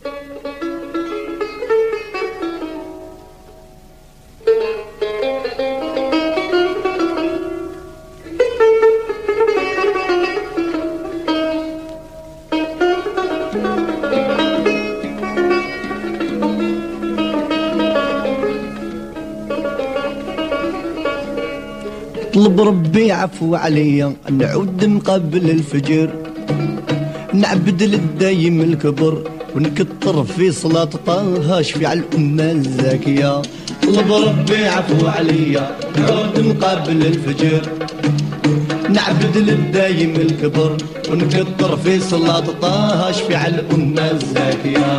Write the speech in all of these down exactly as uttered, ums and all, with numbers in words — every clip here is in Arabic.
طلب ربي عفو عليا نعود من قبل الفجر، نعبد للدايم الكبر ونكتر في صلاة طه شفيع الأمة الزاكية. طلب ربي عفو عليا نعود من قبل الفجر، نعبد للدايم الكبر ونكتر في صلاة طه شفيع الأمة الزاكية.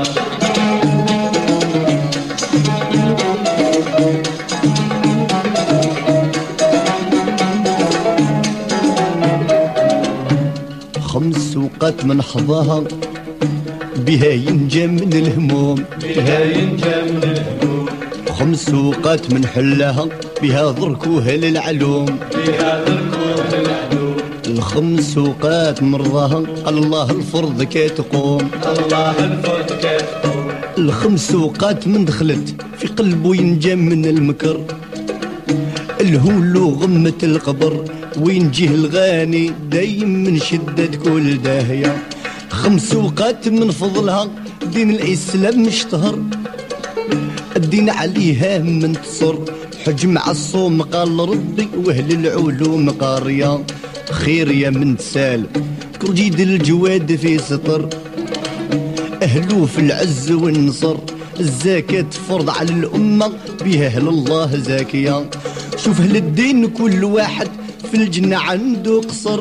خمس وقات من حظاها بها ينجى من الهموم، بها ينجى من الهموم. خمس وقات من حلاها بها ضركوها للعلوم، بها ضركوها للعلوم. الخمس وقات من رضاها قال الله الفرض كي تقوم، الله الفرض كي تقوم. الخمس وقات من دخلت في قلبه ينجى من المكر، الهول وغمة القبر وينجيه الغاني دايم من شدة كل داهية. خمس وقات من فضلها دين الإسلام اشتهر، الدين عليها منتصر، حج مع الصوم قال ربي واهل العلوم قارية. خير يا من تسال كرجيد الجواد في سطر، أهلو في العز والنصر، الزكاة فرض على الأمة بها أهل الله زاكية. شوف أهل الدين كل واحد في الجنة عنده قصر،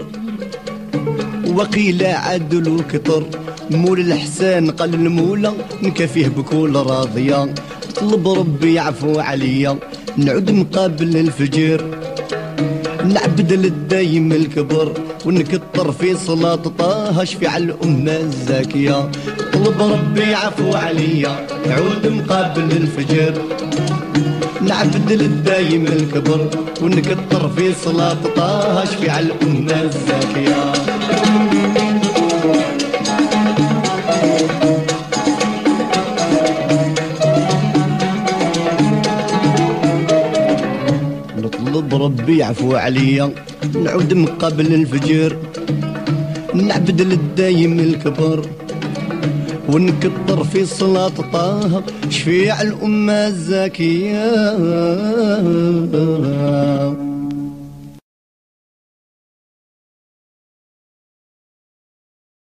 وقيل عدل وكتر، مول الحسان قال المولى نكافيه بكل راضية. طلب ربي يعفو عليا نعود مقابل الفجر، نعبد للدايم الكبر ونكتر في صلاة طه شفيع الأمة الزاكية. طلب ربي يعفو عليا نعود مقابل الفجر، نعبد للدايم الكبر ونكتر في صلاة طه شفيع الأمة الزاكية. نطلب ربي يعفو عليا نعود من قبل الفجر، نعبد للدايم الكبر ونكتر في صلاة طه شفيع الأمة الزاكية.